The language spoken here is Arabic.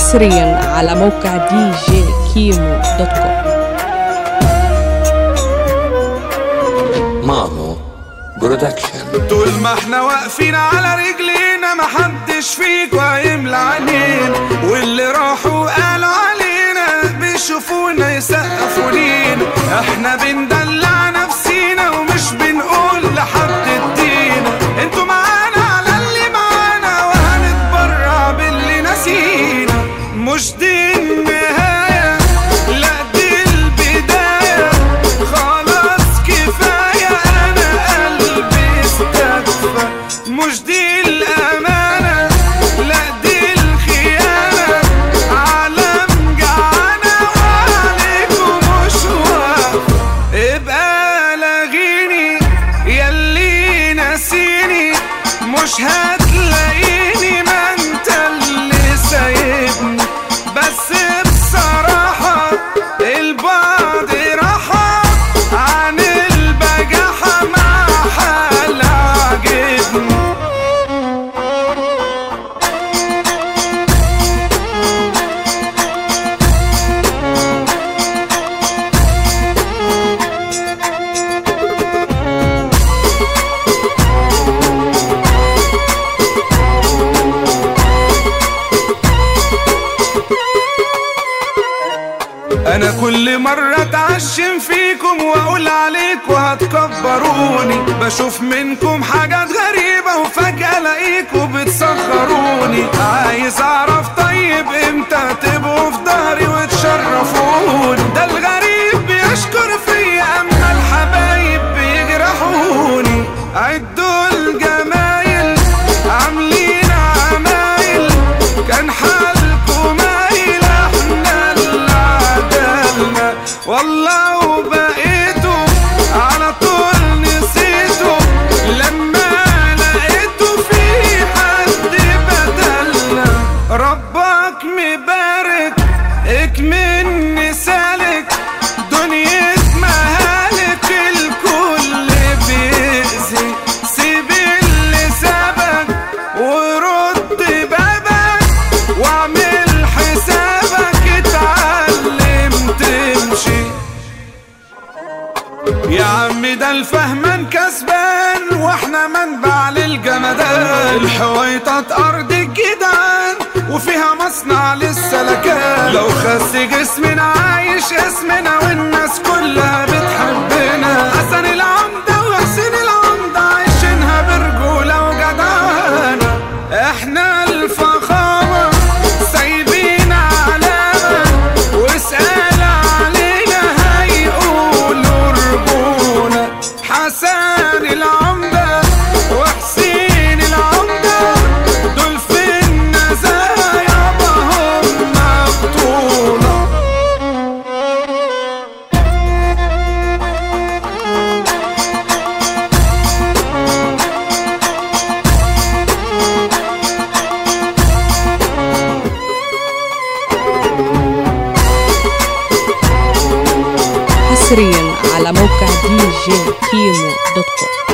حصريا على موقع djkimo.com. مامو برودكشن. طول ما احنا واقفين على رجلينا محدش فيكوا هيملى علينا، واللي راحوا قالوا علينا بيشوفونا يسقفوا لينا. احنا بندلع نفسينا ومش بنقول لحد ادينا، انتوا معانا على اللي معانا وهنتبرع باللي ناسينا. مش دي النهاية، لا دي البداية، خلاص كفاية أنا قلبي استكفى. مش دي الأمانة، لا دي الخيانة، عالم جعانة وعليكم مش واقف. ابقى لاغيني ياللي ناسيني، مش هتلاقيني ما انت اللي سايبني. بس بصراحة البعد راحة عن البجاحة مع حال عاجبني. انا كل مرة اتعشم فيكم واقول عليكوا هتكبروني، بشوف منكم حاجات غريبة وفجأة الاقيكوا بتصغروني. عايز اعرف طيب امتى تبقوا في ظهري وتشرفوني؟ ده الغريب بيشكر فيا اما الحبايب بيجرحوني. عدوا الجمايل عاملين عمايل، كان حالكوا مايل احنا اللي عدلنا. والله وبقيتوا على طول نسيتوا لما لقيتوا في حد بدلنا. ربك مبارك اكمن سالك، دنيا مهالك الكل بيأذي. سيب اللي سابك ورد بابك واعمل حسابك، اتعلم تمشي. يا عم ده الفهمان كسبان واحنا منبع للجمدان. الحويطات ارض الجدعان وفيها مصنع للسلكان. لو خس جسمنا عايش اسمنا والناس كلها بتحبنا. حسن العمدة وحسين العمدة عايشينها برجولة وجدعانة. احنا الفخامة سايبين علامة، واسأل علينا هيقولوا رجولة. حسن العمدة وحسين العمدة دول في النزاهة يابا هم بطولة. حصريا على موقع djkimo.com.